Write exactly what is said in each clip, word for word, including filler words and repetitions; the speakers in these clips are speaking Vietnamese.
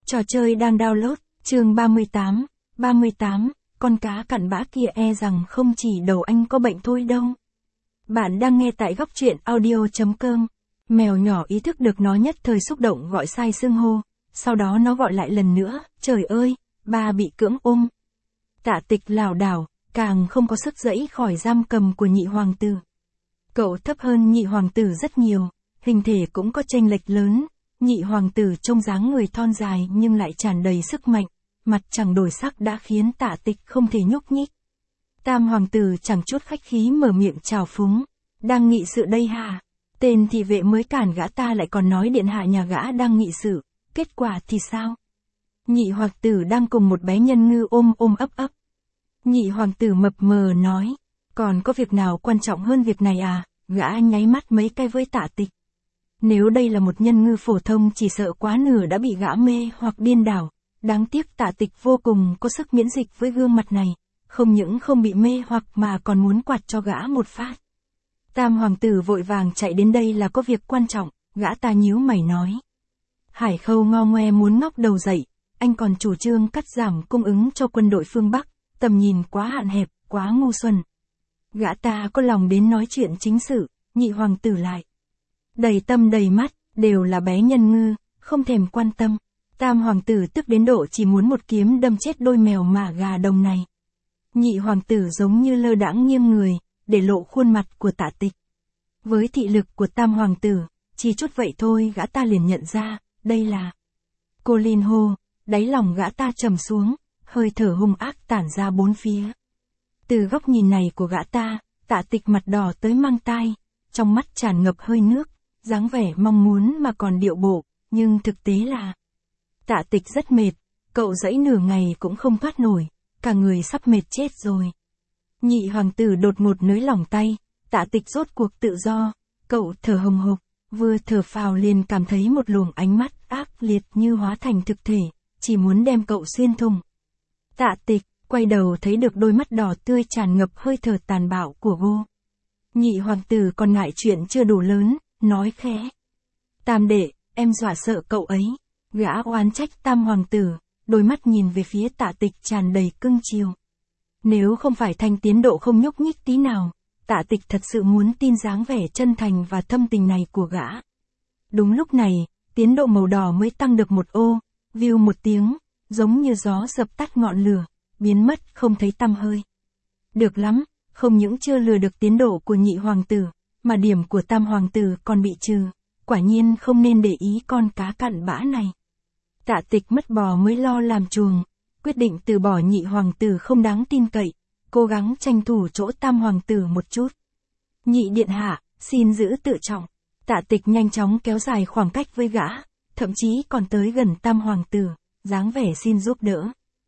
Trò chơi đang download, chương ba mươi tám, ba mươi tám, con cá cặn bã kia e rằng không chỉ đầu anh có bệnh thôi đâu. Bạn đang nghe tại góc truyện audio.com. Mèo nhỏ ý thức được nó nhất thời xúc động gọi sai xưng hô, sau đó nó gọi lại lần nữa, trời ơi, ba bị cưỡng ôm. Tạ Tịch lảo đảo, càng không có sức giãy khỏi giam cầm của nhị hoàng tử. Cậu thấp hơn nhị hoàng tử rất nhiều, hình thể cũng có chênh lệch lớn. Nhị hoàng tử trông dáng người thon dài nhưng lại tràn đầy sức mạnh, mặt chẳng đổi sắc đã khiến Tạ Tịch không thể nhúc nhích. Tam hoàng tử chẳng chút khách khí mở miệng chào phúng, đang nghị sự đây hả? Tên thị vệ mới cản gã ta lại còn nói điện hạ nhà gã đang nghị sự, kết quả thì sao? Nhị hoàng tử đang cùng một bé nhân ngư ôm ôm ấp ấp. Nhị hoàng tử mập mờ nói, còn có việc nào quan trọng hơn việc này à? Gã nháy mắt mấy cái với Tạ Tịch. Nếu đây là một nhân ngư phổ thông chỉ sợ quá nửa đã bị gã mê hoặc điên đảo, đáng tiếc Tạ Tịch vô cùng có sức miễn dịch với gương mặt này, không những không bị mê hoặc mà còn muốn quạt cho gã một phát. Tam hoàng tử vội vàng chạy đến đây là có việc quan trọng, gã ta nhíu mày nói. Hải Khâu ngo ngoe muốn ngóc đầu dậy, anh còn chủ trương cắt giảm cung ứng cho quân đội phương Bắc, tầm nhìn quá hạn hẹp, quá ngu xuẩn. Gã ta có lòng đến nói chuyện chính sự, nhị hoàng tử lại. Đầy tâm đầy mắt, đều là bé nhân ngư, không thèm quan tâm. Tam hoàng tử tức đến độ chỉ muốn một kiếm đâm chết đôi mèo mả gà đồng này. Nhị hoàng tử giống như lơ đãng nghiêng người, để lộ khuôn mặt của Tạ Tịch. Với thị lực của tam hoàng tử, chỉ chút vậy thôi gã ta liền nhận ra, đây là cô Linh hô, đáy lòng gã ta trầm xuống, hơi thở hung ác tản ra bốn phía. Từ góc nhìn này của gã ta, Tạ Tịch mặt đỏ tới mang tai, trong mắt tràn ngập hơi nước, dáng vẻ mong muốn mà còn điệu bộ, nhưng thực tế là Tạ Tịch rất mệt, cậu giãy nửa ngày cũng không thoát nổi, cả người sắp mệt chết rồi. Nhị hoàng tử đột ngột nới lỏng tay, Tạ Tịch rốt cuộc tự do, cậu thở hồng hộc, vừa thở phào liền cảm thấy một luồng ánh mắt ác liệt như hóa thành thực thể, chỉ muốn đem cậu xuyên thủng. Tạ Tịch quay đầu thấy được đôi mắt đỏ tươi tràn ngập hơi thở tàn bạo của vô. Nhị hoàng tử còn ngại chuyện chưa đủ lớn, nói khẽ. Tam đệ, em dọa sợ cậu ấy. Gã oán trách tam hoàng tử, đôi mắt nhìn về phía Tạ Tịch tràn đầy cưng chiều. Nếu không phải Thanh tiến độ không nhúc nhích tí nào, Tạ Tịch thật sự muốn tin dáng vẻ chân thành và thâm tình này của gã. Đúng lúc này, tiến độ màu đỏ mới tăng được một ô, view một tiếng, giống như gió dập tắt ngọn lửa, biến mất không thấy tăm hơi. Được lắm, không những chưa lừa được tiến độ của nhị hoàng tử, mà điểm của tam hoàng tử còn bị trừ, quả nhiên không nên để ý con cá cặn bã này. Tạ Tịch mất bò mới lo làm chuồng, quyết định từ bỏ nhị hoàng tử không đáng tin cậy, cố gắng tranh thủ chỗ tam hoàng tử một chút. Nhị điện hạ, xin giữ tự trọng. Tạ Tịch nhanh chóng kéo dài khoảng cách với gã, thậm chí còn tới gần tam hoàng tử, dáng vẻ xin giúp đỡ.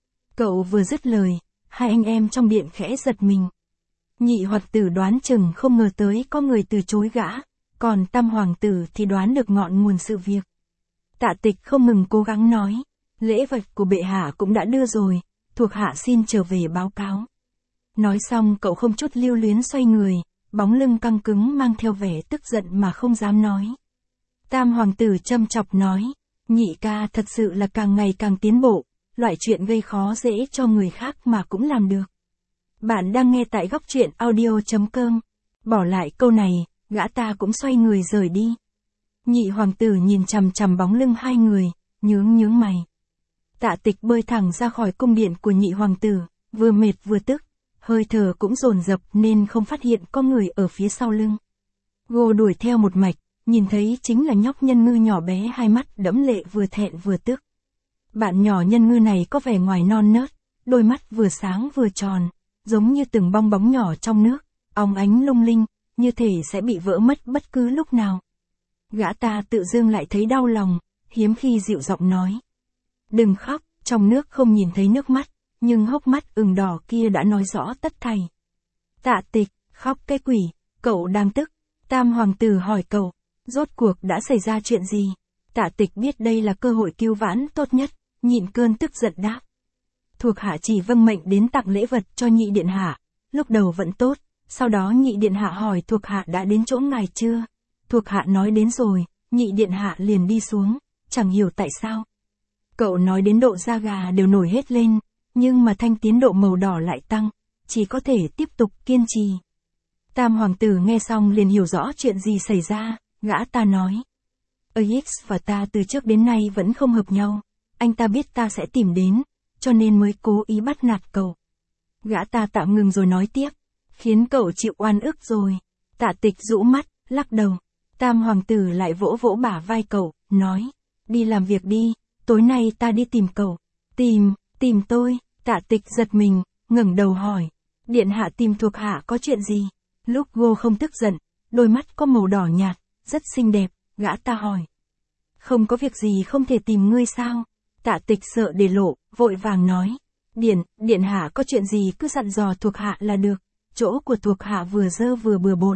Cậu vừa dứt lời, hai anh em trong điện khẽ giật mình. Nhị hoàng tử đoán chừng không ngờ tới có người từ chối gã, còn tam hoàng tử thì đoán được ngọn nguồn sự việc. Tạ Tịch không ngừng cố gắng nói, lễ vật của bệ hạ cũng đã đưa rồi, thuộc hạ xin trở về báo cáo. Nói xong cậu không chút lưu luyến xoay người, bóng lưng căng cứng mang theo vẻ tức giận mà không dám nói. Tam hoàng tử châm chọc nói, nhị ca thật sự là càng ngày càng tiến bộ, loại chuyện gây khó dễ cho người khác mà cũng làm được. Bạn đang nghe tại góc truyện audio.com. Bỏ lại câu này, gã ta cũng xoay người rời đi. Nhị hoàng tử nhìn chằm chằm bóng lưng hai người, nhướng nhướng mày. Tạ Tịch bơi thẳng ra khỏi cung điện của nhị hoàng tử, vừa mệt vừa tức, hơi thở cũng dồn dập nên không phát hiện có người ở phía sau lưng. Cô đuổi theo một mạch, nhìn thấy chính là nhóc nhân ngư nhỏ bé hai mắt đẫm lệ vừa thẹn vừa tức. Bạn nhỏ nhân ngư này có vẻ ngoài non nớt, đôi mắt vừa sáng vừa tròn, giống như từng bong bóng nhỏ trong nước, óng ánh lung linh, như thể sẽ bị vỡ mất bất cứ lúc nào. Gã ta tự dưng lại thấy đau lòng, hiếm khi dịu giọng nói. Đừng khóc, trong nước không nhìn thấy nước mắt, nhưng hốc mắt ửng đỏ kia đã nói rõ tất thảy. Tạ Tịch, khóc cái quỷ, cậu đang tức. Tam hoàng tử hỏi cậu, rốt cuộc đã xảy ra chuyện gì? Tạ Tịch biết đây là cơ hội cứu vãn tốt nhất, nhịn cơn tức giận đáp. Thuộc hạ chỉ vâng mệnh đến tặng lễ vật cho nhị điện hạ, lúc đầu vẫn tốt, sau đó nhị điện hạ hỏi thuộc hạ đã đến chỗ ngài chưa? Thuộc hạ nói đến rồi, nhị điện hạ liền đi xuống, chẳng hiểu tại sao. Cậu nói đến độ da gà đều nổi hết lên, nhưng mà thanh tiến độ màu đỏ lại tăng, chỉ có thể tiếp tục kiên trì. Tam hoàng tử nghe xong liền hiểu rõ chuyện gì xảy ra, gã ta nói. Ajax và ta từ trước đến nay vẫn không hợp nhau, anh ta biết ta sẽ tìm đến, cho nên mới cố ý bắt nạt cậu. Gã ta tạm ngừng rồi nói tiếp, khiến cậu chịu oan ức rồi. Tạ Tịch rũ mắt, lắc đầu. Tam hoàng tử lại vỗ vỗ bả vai cậu, nói, đi làm việc đi, tối nay ta đi tìm cậu. Tìm, tìm tôi, Tạ Tịch giật mình, ngẩng đầu hỏi, điện hạ tìm thuộc hạ có chuyện gì? Lúc Go không tức giận, đôi mắt có màu đỏ nhạt, rất xinh đẹp, gã ta hỏi. Không có việc gì không thể tìm ngươi sao? Tạ Tịch sợ để lộ, vội vàng nói, điện, điện hạ có chuyện gì cứ dặn dò thuộc hạ là được, chỗ của thuộc hạ vừa dơ vừa bừa bộn.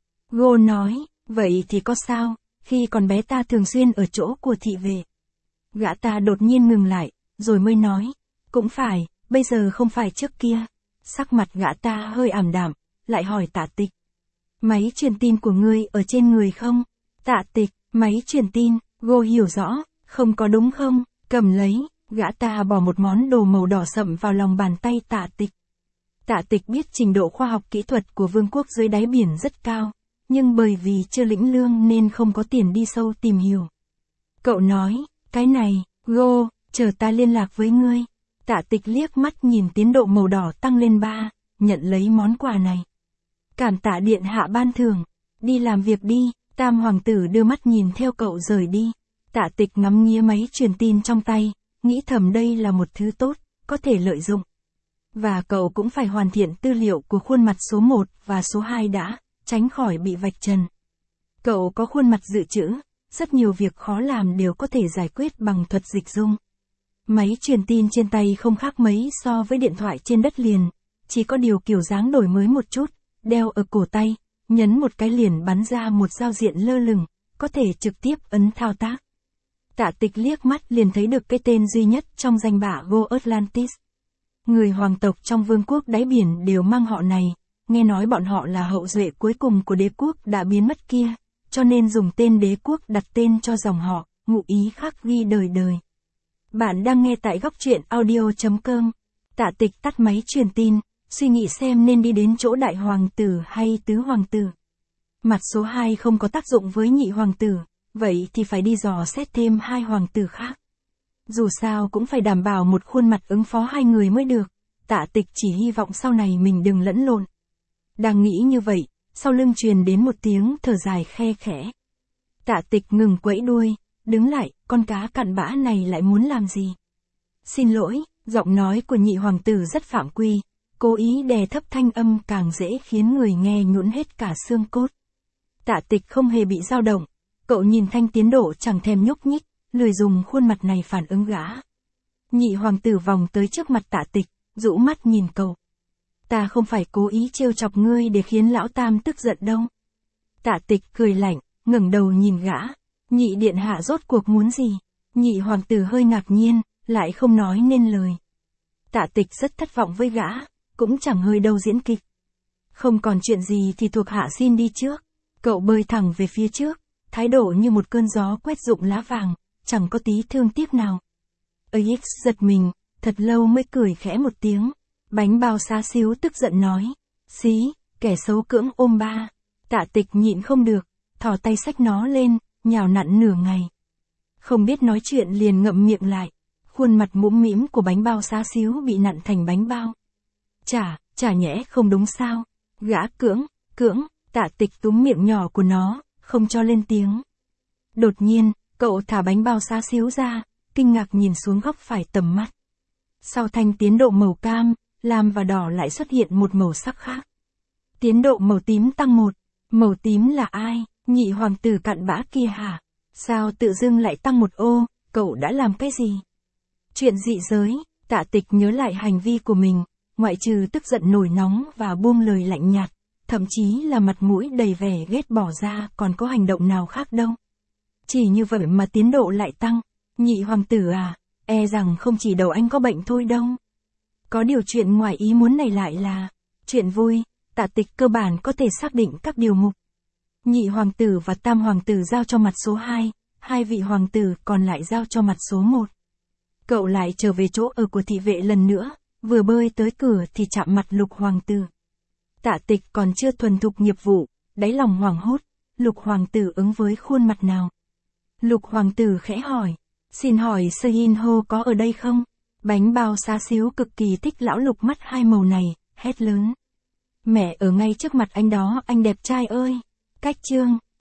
Go nói, vậy thì có sao, khi còn bé ta thường xuyên ở chỗ của thị vệ. Gã ta đột nhiên ngừng lại, rồi mới nói, cũng phải, bây giờ không phải trước kia. Sắc mặt gã ta hơi ảm đạm, lại hỏi Tạ Tịch. Máy truyền tin của ngươi ở trên người không? Tạ Tịch, máy truyền tin, Go hiểu rõ, không có đúng không? Cầm lấy, gã ta bỏ một món đồ màu đỏ sậm vào lòng bàn tay Tạ Tịch. Tạ Tịch biết trình độ khoa học kỹ thuật của vương quốc dưới đáy biển rất cao, nhưng bởi vì chưa lĩnh lương nên không có tiền đi sâu tìm hiểu. Cậu nói, cái này, Go, chờ ta liên lạc với ngươi. Tạ Tịch liếc mắt nhìn tiến độ màu đỏ tăng lên ba, nhận lấy món quà này. Cảm tạ điện hạ ban thưởng, đi làm việc đi. Tam hoàng tử đưa mắt nhìn theo cậu rời đi. Tạ Tịch ngắm nghía máy truyền tin trong tay, nghĩ thầm đây là một thứ tốt, có thể lợi dụng. Và cậu cũng phải hoàn thiện tư liệu của khuôn mặt số một và số hai đã, tránh khỏi bị vạch trần. Cậu có khuôn mặt dự trữ, rất nhiều việc khó làm đều có thể giải quyết bằng thuật dịch dung. Máy truyền tin trên tay không khác mấy so với điện thoại trên đất liền, chỉ có điều kiểu dáng đổi mới một chút, đeo ở cổ tay, nhấn một cái liền bắn ra một giao diện lơ lửng, có thể trực tiếp ấn thao tác. Tạ Tịch liếc mắt liền thấy được cái tên duy nhất trong danh bạ Go Atlantis. Người hoàng tộc trong vương quốc đáy biển đều mang họ này, nghe nói bọn họ là hậu duệ cuối cùng của đế quốc đã biến mất kia, cho nên dùng tên đế quốc đặt tên cho dòng họ, ngụ ý khắc ghi đời đời. Bạn đang nghe tại góc truyện audio chấm com. Tạ Tịch tắt máy truyền tin, suy nghĩ xem nên đi đến chỗ đại hoàng tử hay tứ hoàng tử. Mặt số hai không có tác dụng với nhị hoàng tử, vậy thì phải đi dò xét thêm hai hoàng tử khác. Dù sao cũng phải đảm bảo một khuôn mặt ứng phó hai người mới được. Tạ Tịch chỉ hy vọng sau này mình đừng lẫn lộn. Đang nghĩ như vậy, sau lưng truyền đến một tiếng thở dài khe khẽ. Tạ Tịch ngừng quẫy đuôi, đứng lại, con cá cặn bã này lại muốn làm gì? Xin lỗi, giọng nói của nhị hoàng tử rất phạm quy, cố ý đè thấp thanh âm càng dễ khiến người nghe nhũn hết cả xương cốt. Tạ Tịch không hề bị dao động, cậu nhìn thanh tiến độ chẳng thèm nhúc nhích, lười dùng khuôn mặt này phản ứng gã. Nhị hoàng tử vòng tới trước mặt Tạ Tịch, rũ mắt nhìn cậu. Ta không phải cố ý trêu chọc ngươi để khiến lão tam tức giận đâu. Tạ Tịch cười lạnh, ngẩng đầu nhìn gã. Nhị điện hạ rốt cuộc muốn gì? Nhị hoàng tử hơi ngạc nhiên, lại không nói nên lời. Tạ Tịch rất thất vọng với gã, cũng chẳng hơi đâu diễn kịch. Không còn chuyện gì thì thuộc hạ xin đi trước. Cậu bơi thẳng về phía trước, thái độ như một cơn gió quét rụng lá vàng, chẳng có tí thương tiếc nào. Ajax giật mình, thật lâu mới cười khẽ một tiếng. Bánh bao xá xíu tức giận nói. Xí, kẻ xấu cưỡng ôm ba. Tạ Tịch nhịn không được, thò tay xách nó lên, nhào nặn nửa ngày. Không biết nói chuyện liền ngậm miệng lại. Khuôn mặt mũm mĩm của bánh bao xá xíu bị nặn thành bánh bao. Chả, chả nhẽ không đúng sao. Gã cưỡng, cưỡng, Tạ Tịch túm miệng nhỏ của nó, không cho lên tiếng. Đột nhiên, cậu thả bánh bao xá xíu ra, kinh ngạc nhìn xuống góc phải tầm mắt. Sau thanh tiến độ màu cam, lam và đỏ lại xuất hiện một màu sắc khác. Tiến độ màu tím tăng một. Màu tím là ai? Nhị hoàng tử cặn bã kia hả? Sao tự dưng lại tăng một ô, cậu đã làm cái gì? Chuyện dị giới, Tạ Tịch nhớ lại hành vi của mình, ngoại trừ tức giận nổi nóng và buông lời lạnh nhạt, thậm chí là mặt mũi đầy vẻ ghét bỏ ra còn có hành động nào khác đâu. Chỉ như vậy mà tiến độ lại tăng. Nhị hoàng tử à, e rằng không chỉ đầu anh có bệnh thôi đâu. Có điều chuyện ngoài ý muốn này lại là chuyện vui. Tạ Tịch cơ bản có thể xác định các điều mục. Nhị hoàng tử và tam hoàng tử giao cho mặt số hai, hai vị hoàng tử còn lại giao cho mặt số một. Cậu lại trở về chỗ ở của thị vệ lần nữa, vừa bơi tới cửa thì chạm mặt Lục hoàng tử. Tạ Tịch còn chưa thuần thục nghiệp vụ, đáy lòng hoảng hốt, Lục hoàng tử ứng với khuôn mặt nào? Lục hoàng tử khẽ hỏi, xin hỏi Sơ Hin Ho có ở đây không? Bánh bao xá xíu cực kỳ thích lão Lục mắt hai màu này, hét lớn. Mẹ ở ngay trước mặt anh đó, anh đẹp trai ơi. Cách chương